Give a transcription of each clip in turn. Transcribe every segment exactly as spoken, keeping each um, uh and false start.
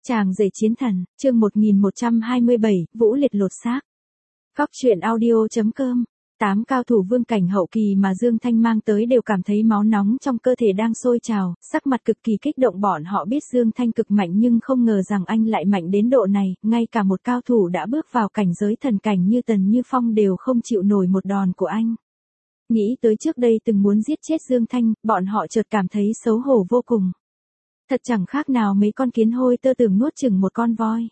Chàng rể chiến thần, chương một nghìn một trăm hai mươi bảy, Vũ Liệt lột xác. Góc truyện audio.com. Tám cao thủ vương cảnh hậu kỳ mà Dương Thanh mang tới đều cảm thấy máu nóng trong cơ thể đang sôi trào, sắc mặt cực kỳ kích động. Bọn họ biết Dương Thanh cực mạnh nhưng không ngờ rằng anh lại mạnh đến độ này, ngay cả một cao thủ đã bước vào cảnh giới thần cảnh như Tần Như Phong đều không chịu nổi một đòn của anh. Nghĩ tới trước đây từng muốn giết chết Dương Thanh, bọn họ chợt cảm thấy xấu hổ vô cùng. Thật chẳng khác nào mấy con kiến hôi tơ tưởng nuốt chửng một con voi.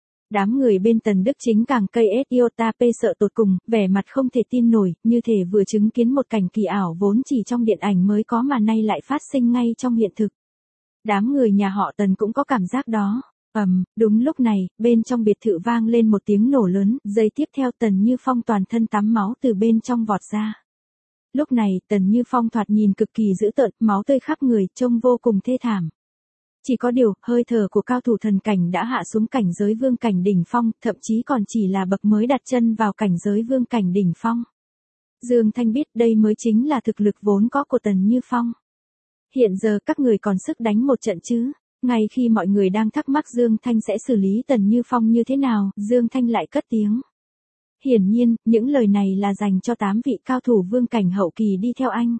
Đám người bên Tần Đức Chính càng cây ét iota p sợ tột cùng, vẻ mặt không thể tin nổi, như thể vừa chứng kiến một cảnh kỳ ảo vốn chỉ trong điện ảnh mới có mà nay lại phát sinh ngay trong hiện thực. Đám người nhà họ Tần cũng có cảm giác đó. Ầm, um, đúng lúc này, bên trong biệt thự vang lên một tiếng nổ lớn, giây tiếp theo Tần Như Phong toàn thân tắm máu từ bên trong vọt ra. Lúc này, Tần Như Phong thoạt nhìn cực kỳ dữ tợn, máu tươi khắp người, trông vô cùng thê thảm. Chỉ có điều, hơi thở của cao thủ thần cảnh đã hạ xuống cảnh giới vương cảnh đỉnh phong, thậm chí còn chỉ là bậc mới đặt chân vào cảnh giới vương cảnh đỉnh phong. Dương Thanh biết đây mới chính là thực lực vốn có của Tần Như Phong. Hiện giờ các người còn sức đánh một trận chứ? Ngay khi mọi người đang thắc mắc Dương Thanh sẽ xử lý Tần Như Phong như thế nào, Dương Thanh lại cất tiếng. Hiển nhiên, những lời này là dành cho tám vị cao thủ vương cảnh hậu kỳ đi theo anh.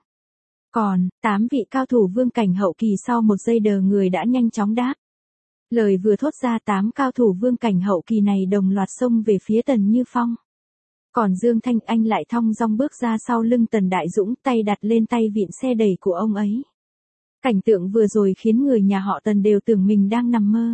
Còn, tám vị cao thủ vương cảnh hậu kỳ sau một giây đờ người đã nhanh chóng đáp. Lời vừa thốt ra tám cao thủ vương cảnh hậu kỳ này đồng loạt xông về phía Tần Như Phong. Còn Dương Thanh anh lại thong dong bước ra sau lưng Tần Đại Dũng, tay đặt lên tay vịn xe đẩy của ông ấy. Cảnh tượng vừa rồi khiến người nhà họ Tần đều tưởng mình đang nằm mơ.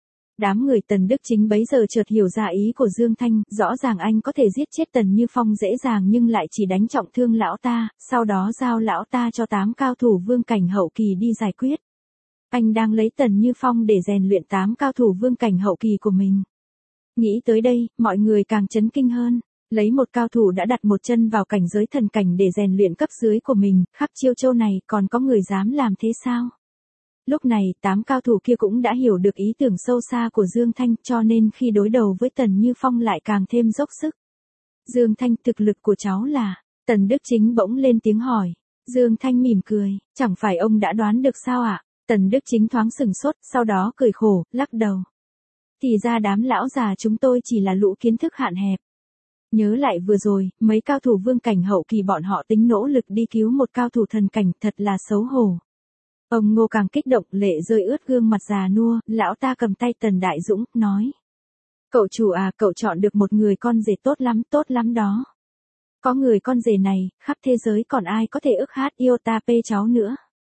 Đám người Tần Đức Chính bấy giờ chợt hiểu ra ý của Dương Thanh, rõ ràng anh có thể giết chết Tần Như Phong dễ dàng nhưng lại chỉ đánh trọng thương lão ta, sau đó giao lão ta cho tám cao thủ vương cảnh hậu kỳ đi giải quyết. Anh đang lấy Tần Như Phong để rèn luyện tám cao thủ vương cảnh hậu kỳ của mình. Nghĩ tới đây, mọi người càng chấn kinh hơn, lấy một cao thủ đã đặt một chân vào cảnh giới thần cảnh để rèn luyện cấp dưới của mình, khắp chiêu châu này còn có người dám làm thế sao? Lúc này, tám cao thủ kia cũng đã hiểu được ý tưởng sâu xa của Dương Thanh, cho nên khi đối đầu với Tần Như Phong lại càng thêm dốc sức. Dương Thanh, thực lực của cháu là... Tần Đức Chính bỗng lên tiếng hỏi. Dương Thanh mỉm cười, chẳng phải ông đã đoán được sao ạ? À? Tần Đức Chính thoáng sừng sốt, sau đó cười khổ, lắc đầu. Thì ra đám lão già chúng tôi chỉ là lũ kiến thức hạn hẹp. Nhớ lại vừa rồi, mấy cao thủ vương cảnh hậu kỳ bọn họ tính nỗ lực đi cứu một cao thủ thần cảnh, thật là xấu hổ. Ông Ngô càng kích động, lệ rơi ướt gương mặt già nua, lão ta cầm tay Tần Đại Dũng, nói. Cậu chủ à, cậu chọn được một người con rể tốt lắm, tốt lắm đó. Có người con rể này, khắp thế giới còn ai có thể ức hát iota p cháu nữa.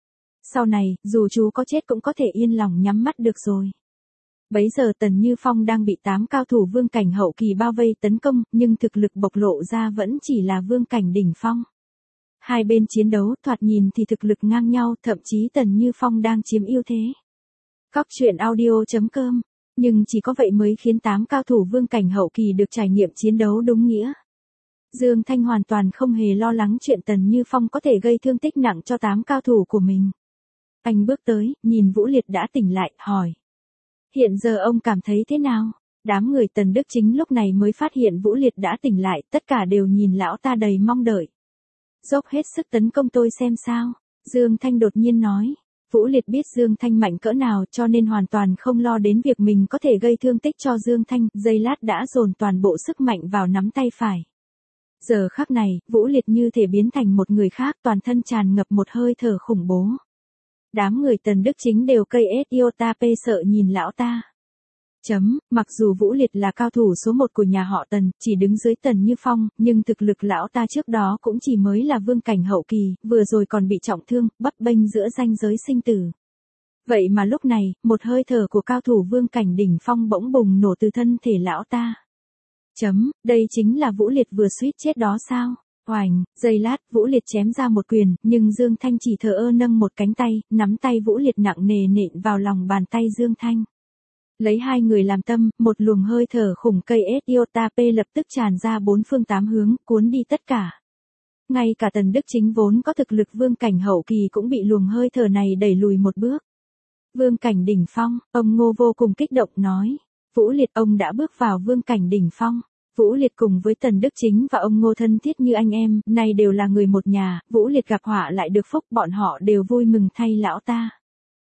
Sau này, dù chú có chết cũng có thể yên lòng nhắm mắt được rồi. Bấy giờ Tần Như Phong đang bị tám cao thủ vương cảnh hậu kỳ bao vây tấn công, nhưng thực lực bộc lộ ra vẫn chỉ là vương cảnh đỉnh phong. Hai bên chiến đấu thoạt nhìn thì thực lực ngang nhau, thậm chí Tần Như Phong đang chiếm ưu thế. Góc truyện audio.com. Nhưng chỉ có vậy mới khiến tám cao thủ vương cảnh hậu kỳ được trải nghiệm chiến đấu đúng nghĩa. Dương Thanh hoàn toàn không hề lo lắng chuyện Tần Như Phong có thể gây thương tích nặng cho tám cao thủ của mình. Anh bước tới, nhìn Vũ Liệt đã tỉnh lại, hỏi. Hiện giờ ông cảm thấy thế nào? Đám người Tần Đức Chính lúc này mới phát hiện Vũ Liệt đã tỉnh lại, tất cả đều nhìn lão ta đầy mong đợi. Dốc hết sức tấn công tôi xem sao, Dương Thanh đột nhiên nói. Vũ Liệt biết Dương Thanh mạnh cỡ nào cho nên hoàn toàn không lo đến việc mình có thể gây thương tích cho Dương Thanh, giây lát đã dồn toàn bộ sức mạnh vào nắm tay phải. Giờ khắc này, Vũ Liệt như thể biến thành một người khác, toàn thân tràn ngập một hơi thở khủng bố. Đám người Tần Đức Chính đều cây ét iota p sợ nhìn lão ta. Chấm, mặc dù Vũ Liệt là cao thủ số một của nhà họ Tần, chỉ đứng dưới Tần Như Phong, nhưng thực lực lão ta trước đó cũng chỉ mới là vương cảnh hậu kỳ, vừa rồi còn bị trọng thương, bấp bênh giữa ranh giới sinh tử. Vậy mà lúc này, một hơi thở của cao thủ vương cảnh đỉnh phong bỗng bùng nổ từ thân thể lão ta. Chấm, đây chính là Vũ Liệt vừa suýt chết đó sao? Oành, giây lát, Vũ Liệt chém ra một quyền, nhưng Dương Thanh chỉ thờ ơ nâng một cánh tay, nắm tay Vũ Liệt nặng nề nện vào lòng bàn tay Dương Thanh. Lấy hai người làm tâm, một luồng hơi thở khủng cây ét iota p lập tức tràn ra bốn phương tám hướng, cuốn đi tất cả. Ngay cả Tần Đức Chính vốn có thực lực vương cảnh hậu kỳ cũng bị luồng hơi thở này đẩy lùi một bước. Vương cảnh đỉnh phong, ông Ngô vô cùng kích động nói. Vũ Liệt, ông đã bước vào vương cảnh đỉnh phong. Vũ Liệt cùng với Tần Đức Chính và ông Ngô thân thiết như anh em, nay đều là người một nhà, Vũ Liệt gặp họa lại được phúc, bọn họ đều vui mừng thay lão ta.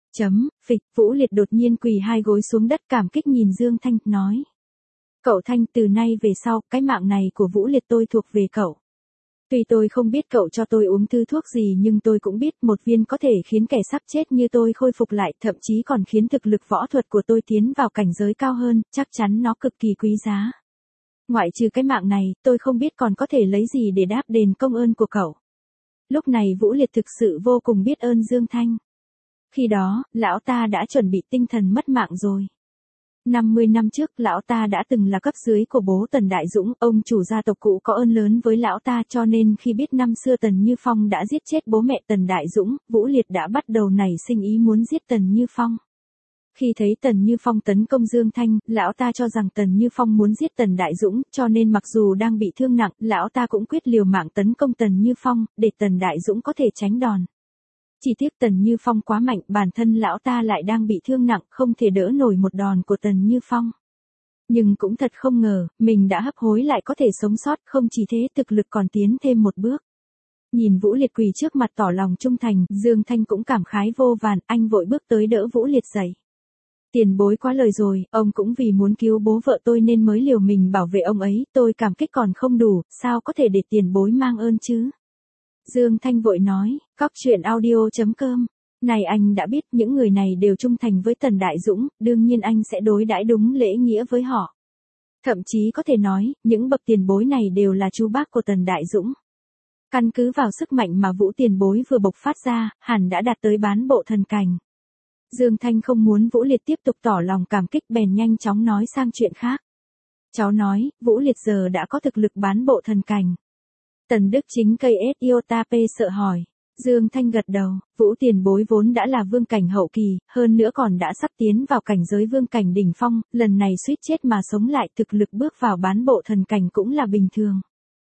Chấm, phịch, Vũ Liệt đột nhiên quỳ hai gối xuống đất cảm kích nhìn Dương Thanh, nói. Cậu Thanh, từ nay về sau, cái mạng này của Vũ Liệt tôi thuộc về cậu. Tuy tôi không biết cậu cho tôi uống thứ thuốc gì nhưng tôi cũng biết một viên có thể khiến kẻ sắp chết như tôi khôi phục lại, thậm chí còn khiến thực lực võ thuật của tôi tiến vào cảnh giới cao hơn, chắc chắn nó cực kỳ quý giá. Ngoại trừ cái mạng này, tôi không biết còn có thể lấy gì để đáp đền công ơn của cậu. Lúc này Vũ Liệt thực sự vô cùng biết ơn Dương Thanh. Khi đó, lão ta đã chuẩn bị tinh thần mất mạng rồi. năm mươi năm trước, lão ta đã từng là cấp dưới của bố Tần Đại Dũng, ông chủ gia tộc cũ có ơn lớn với lão ta, cho nên khi biết năm xưa Tần Như Phong đã giết chết bố mẹ Tần Đại Dũng, Vũ Liệt đã bắt đầu nảy sinh ý muốn giết Tần Như Phong. Khi thấy Tần Như Phong tấn công Dương Thanh, lão ta cho rằng Tần Như Phong muốn giết Tần Đại Dũng, cho nên mặc dù đang bị thương nặng, lão ta cũng quyết liều mạng tấn công Tần Như Phong, để Tần Đại Dũng có thể tránh đòn. Chỉ tiếc Tần Như Phong quá mạnh, bản thân lão ta lại đang bị thương nặng, không thể đỡ nổi một đòn của Tần Như Phong. Nhưng cũng thật không ngờ, mình đã hấp hối lại có thể sống sót, không chỉ thế thực lực còn tiến thêm một bước. Nhìn Vũ Liệt quỳ trước mặt tỏ lòng trung thành, Dương Thanh cũng cảm khái vô vàn, anh vội bước tới đỡ Vũ Liệt dậy. Tiền bối quá lời rồi, ông cũng vì muốn cứu bố vợ tôi nên mới liều mình bảo vệ ông ấy, tôi cảm kích còn không đủ, sao có thể để tiền bối mang ơn chứ? Dương Thanh vội nói, cóc truyện audio chấm com. Này anh đã biết những người này đều trung thành với Tần Đại Dũng, đương nhiên anh sẽ đối đãi đúng lễ nghĩa với họ. Thậm chí có thể nói, những bậc tiền bối này đều là chú bác của Tần Đại Dũng. Căn cứ vào sức mạnh mà Vũ tiền bối vừa bộc phát ra, hẳn đã đạt tới bán bộ thần cảnh. Dương Thanh không muốn Vũ Liệt tiếp tục tỏ lòng cảm kích bèn nhanh chóng nói sang chuyện khác. Cháu nói, Vũ Liệt giờ đã có thực lực bán bộ thần cảnh. Tần Đức Chính cây ét iota p sợ hỏi. Dương Thanh gật đầu, Vũ tiền bối vốn đã là vương cảnh hậu kỳ, hơn nữa còn đã sắp tiến vào cảnh giới vương cảnh đỉnh phong, lần này suýt chết mà sống lại, thực lực bước vào bán bộ thần cảnh cũng là bình thường.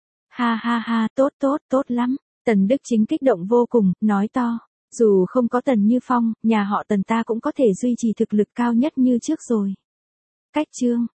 Ha ha ha, tốt tốt, tốt lắm. Tần Đức Chính kích động vô cùng, nói to. Dù không có Tần Như Phong, nhà họ Tần ta cũng có thể duy trì thực lực cao nhất như trước rồi. Cách chương